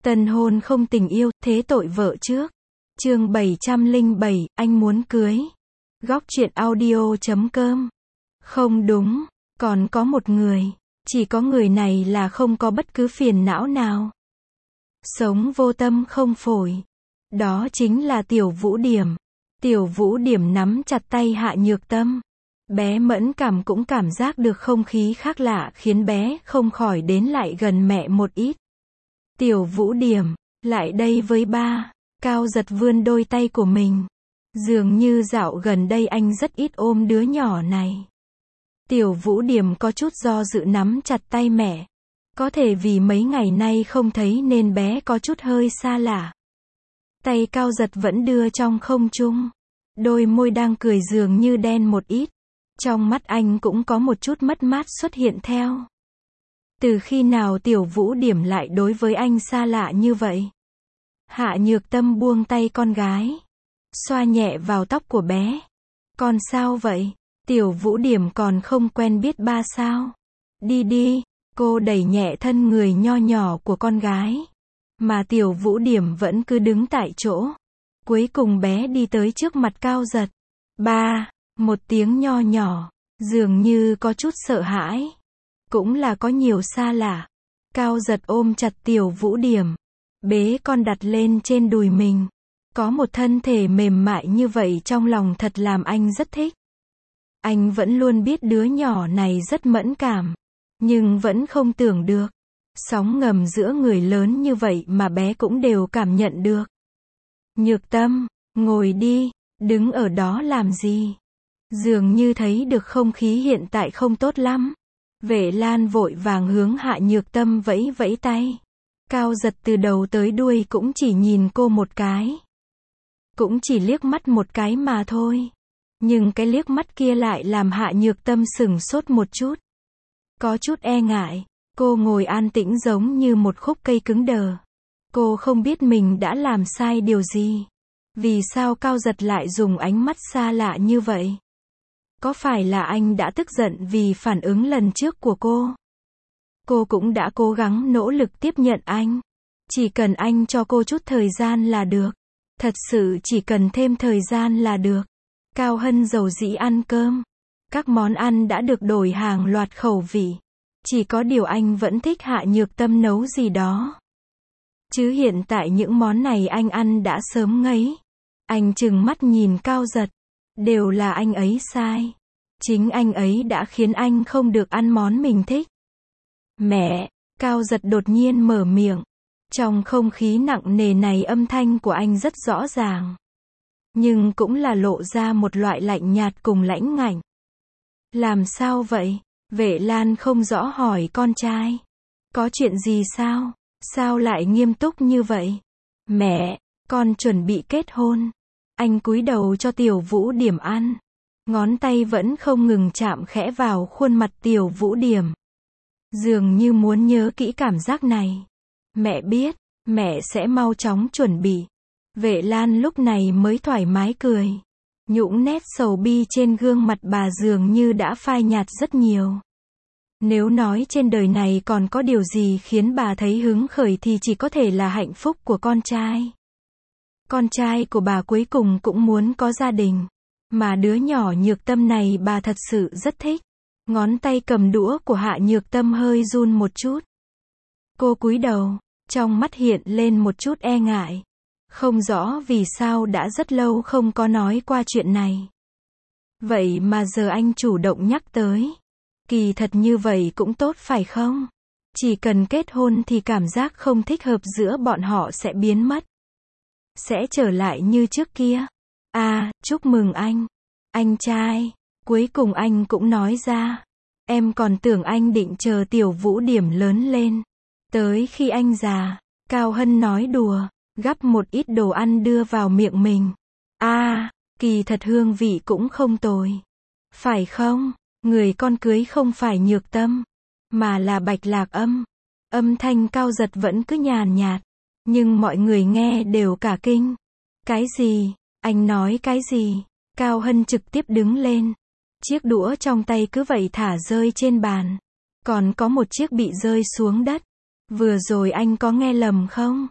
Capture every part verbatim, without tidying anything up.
Tân hôn không tình yêu, thế tội vợ trước. Chương bảy trăm lẻ bảy, anh muốn cưới. Góc truyện audio chấm com. Không đúng, còn có một người. Chỉ có người này là không có bất cứ phiền não nào. Sống vô tâm không phổi. Đó chính là Tiểu Vũ Điểm. Tiểu Vũ Điểm nắm chặt tay Hạ Nhược Tâm. Bé mẫn cảm cũng cảm giác được không khí khác lạ khiến bé không khỏi đến lại gần mẹ một ít. Tiểu Vũ Điểm, lại đây với ba. Cao Giật vươn đôi tay của mình. Dường như dạo gần đây anh rất ít ôm đứa nhỏ này. Tiểu Vũ Điểm có chút do dự nắm chặt tay mẹ. Có thể vì mấy ngày nay không thấy nên bé có chút hơi xa lạ. Tay Cao Giật vẫn đưa trong không trung. Đôi môi đang cười dường như đen một ít. Trong mắt anh cũng có một chút mất mát xuất hiện theo. Từ khi nào Tiểu Vũ Điểm lại đối với anh xa lạ như vậy? Hạ Nhược Tâm buông tay con gái. Xoa nhẹ vào tóc của bé. Con sao vậy? Tiểu Vũ Điểm còn không quen biết ba sao? Đi đi, cô đẩy nhẹ thân người nho nhỏ của con gái. Mà Tiểu Vũ Điểm vẫn cứ đứng tại chỗ. Cuối cùng bé đi tới trước mặt Cao Giật. Ba, một tiếng nho nhỏ, dường như có chút sợ hãi. Cũng là có nhiều xa lạ. Cao Giật ôm chặt Tiểu Vũ Điểm. Bế con đặt lên trên đùi mình. Có một thân thể mềm mại như vậy trong lòng thật làm anh rất thích. Anh vẫn luôn biết đứa nhỏ này rất mẫn cảm. Nhưng vẫn không tưởng được. Sóng ngầm giữa người lớn như vậy mà bé cũng đều cảm nhận được. Nhược Tâm, ngồi đi, đứng ở đó làm gì? Dường như thấy được không khí hiện tại không tốt lắm. Vệ Lan vội vàng hướng Hạ Nhược Tâm vẫy vẫy tay. Cao Giật từ đầu tới đuôi cũng chỉ nhìn cô một cái. Cũng chỉ liếc mắt một cái mà thôi. Nhưng cái liếc mắt kia lại làm Hạ Nhược Tâm sửng sốt một chút. Có chút e ngại. Cô ngồi an tĩnh giống như một khúc cây cứng đờ. Cô không biết mình đã làm sai điều gì. Vì sao Cao Giật lại dùng ánh mắt xa lạ như vậy? Có phải là anh đã tức giận vì phản ứng lần trước của cô? Cô cũng đã cố gắng nỗ lực tiếp nhận anh. Chỉ cần anh cho cô chút thời gian là được. Thật sự chỉ cần thêm thời gian là được. Cao Hân dầu dĩ ăn cơm. Các món ăn đã được đổi hàng loạt khẩu vị. Chỉ có điều anh vẫn thích Hạ Nhược Tâm nấu gì đó. Chứ hiện tại những món này anh ăn đã sớm ngấy. Anh trừng mắt nhìn Cao Giật. Đều là anh ấy sai. Chính anh ấy đã khiến anh không được ăn món mình thích. Mẹ, Cao Giật đột nhiên mở miệng. Trong không khí nặng nề này âm thanh của anh rất rõ ràng. Nhưng cũng là lộ ra một loại lạnh nhạt cùng lãnh ngạnh. Làm sao vậy? Vệ Lan không rõ hỏi con trai. Có chuyện gì sao? Sao lại nghiêm túc như vậy? Mẹ, con chuẩn bị kết hôn. Anh cúi đầu cho Tiểu Vũ Điểm ăn. Ngón tay vẫn không ngừng chạm khẽ vào khuôn mặt Tiểu Vũ Điểm. Dường như muốn nhớ kỹ cảm giác này. Mẹ biết, mẹ sẽ mau chóng chuẩn bị. Vệ Lan lúc này mới thoải mái cười. Những nét sầu bi trên gương mặt bà dường như đã phai nhạt rất nhiều. Nếu nói trên đời này còn có điều gì khiến bà thấy hứng khởi thì chỉ có thể là hạnh phúc của con trai. Con trai của bà cuối cùng cũng muốn có gia đình. Mà đứa nhỏ Nhược Tâm này bà thật sự rất thích. Ngón tay cầm đũa của Hạ Nhược Tâm hơi run một chút. Cô cúi đầu, trong mắt hiện lên một chút e ngại. Không rõ vì sao đã rất lâu không có nói qua chuyện này. Vậy mà giờ anh chủ động nhắc tới. Kỳ thật như vậy cũng tốt phải không? Chỉ cần kết hôn thì cảm giác không thích hợp giữa bọn họ sẽ biến mất. Sẽ trở lại như trước kia. À, chúc mừng anh. Anh trai. Cuối cùng anh cũng nói ra. Em còn tưởng anh định chờ Tiểu Vũ Điểm lớn lên. Tới khi anh già. Cao Hân nói đùa. Gắp một ít đồ ăn đưa vào miệng mình. À, kỳ thật hương vị cũng không tồi. Phải không? Người con cưới không phải Nhược Tâm. Mà là Bạch Lạc Âm. Âm thanh Cao Giật vẫn cứ nhàn nhạt. Nhưng mọi người nghe đều cả kinh. Cái gì? Anh nói cái gì? Cao Hân trực tiếp đứng lên. Chiếc đũa trong tay cứ vậy thả rơi trên bàn. Còn có một chiếc bị rơi xuống đất. Vừa rồi anh có nghe lầm không?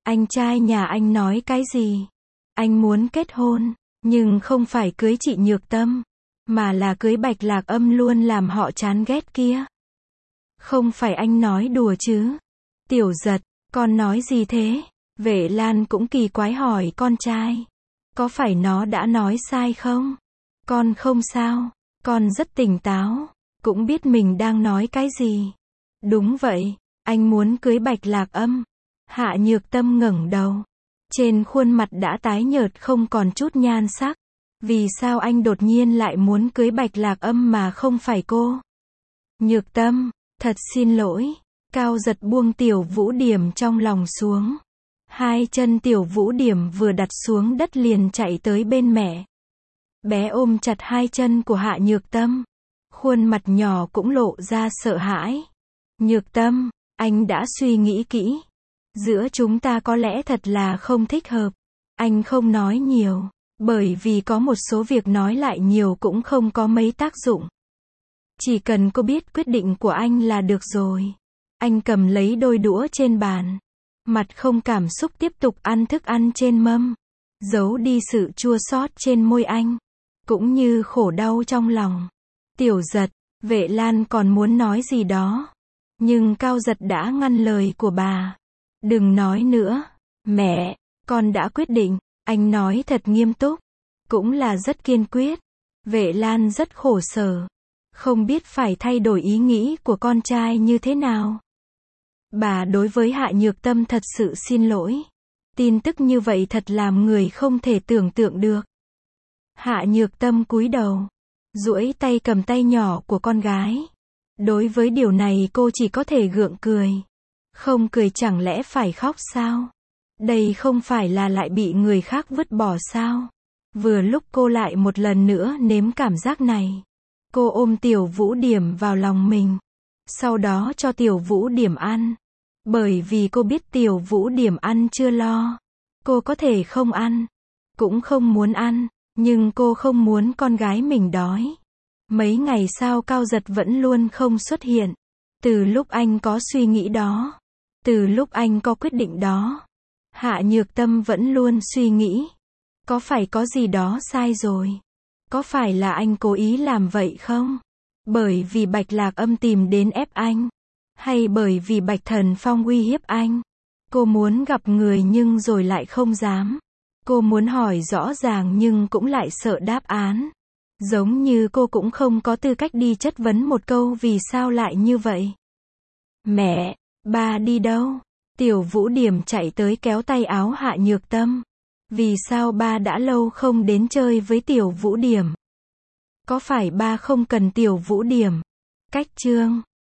Anh trai nhà anh nói cái gì? Anh muốn kết hôn, nhưng không phải cưới chị Nhược Tâm, mà là cưới Bạch Lạc Âm luôn làm họ chán ghét kia. Không phải anh nói đùa chứ? Tiểu Giật, con nói gì thế? Vệ Lan cũng kỳ quái hỏi con trai. Có phải nó đã nói sai không? Con không sao, con rất tỉnh táo, cũng biết mình đang nói cái gì. Đúng vậy, anh muốn cưới Bạch Lạc Âm. Hạ Nhược Tâm ngẩng đầu. Trên khuôn mặt đã tái nhợt không còn chút nhan sắc. Vì sao anh đột nhiên lại muốn cưới Bạch Lạc Âm mà không phải cô? Nhược Tâm, thật xin lỗi. Cao Giật buông Tiểu Vũ Điểm trong lòng xuống. Hai chân Tiểu Vũ Điểm vừa đặt xuống đất liền chạy tới bên mẹ. Bé ôm chặt hai chân của Hạ Nhược Tâm. Khuôn mặt nhỏ cũng lộ ra sợ hãi. Nhược Tâm, anh đã suy nghĩ kỹ. Giữa chúng ta có lẽ thật là không thích hợp. Anh không nói nhiều, bởi vì có một số việc nói lại nhiều cũng không có mấy tác dụng. Chỉ cần cô biết quyết định của anh là được rồi. Anh cầm lấy đôi đũa trên bàn. Mặt không cảm xúc tiếp tục ăn thức ăn trên mâm. Giấu đi sự chua xót trên môi anh. Cũng như khổ đau trong lòng. Tiểu Giật, Vệ Lan còn muốn nói gì đó. Nhưng Cao Giật đã ngăn lời của bà. Đừng nói nữa. Mẹ, con đã quyết định. Anh nói thật nghiêm túc. Cũng là rất kiên quyết. Vệ Lan rất khổ sở. Không biết phải thay đổi ý nghĩ của con trai như thế nào. Bà đối với Hạ Nhược Tâm thật sự xin lỗi. Tin tức như vậy thật làm người không thể tưởng tượng được. Hạ Nhược Tâm cúi đầu. Duỗi tay cầm tay nhỏ của con gái. Đối với điều này cô chỉ có thể gượng cười. Không cười chẳng lẽ phải khóc sao? Đây không phải là lại bị người khác vứt bỏ sao? Vừa lúc cô lại một lần nữa nếm cảm giác này. Cô ôm Tiểu Vũ Điểm vào lòng mình. Sau đó cho Tiểu Vũ Điểm ăn. Bởi vì cô biết Tiểu Vũ Điểm ăn chưa lo. Cô có thể không ăn. Cũng không muốn ăn. Nhưng cô không muốn con gái mình đói. Mấy ngày sau Cao Giật vẫn luôn không xuất hiện. Từ lúc anh có suy nghĩ đó. Từ lúc anh có quyết định đó. Hạ Nhược Tâm vẫn luôn suy nghĩ. Có phải có gì đó sai rồi? Có phải là anh cố ý làm vậy không? Bởi vì Bạch Lạc Âm tìm đến ép anh? Hay bởi vì Bạch Thần Phong uy hiếp anh? Cô muốn gặp người nhưng rồi lại không dám. Cô muốn hỏi rõ ràng nhưng cũng lại sợ đáp án. Giống như cô cũng không có tư cách đi chất vấn một câu vì sao lại như vậy. Mẹ, ba đi đâu? Tiểu Vũ Điểm chạy tới kéo tay áo Hạ Nhược Tâm. Vì sao ba đã lâu không đến chơi với Tiểu Vũ Điểm? Có phải ba không cần Tiểu Vũ Điểm? Cách chương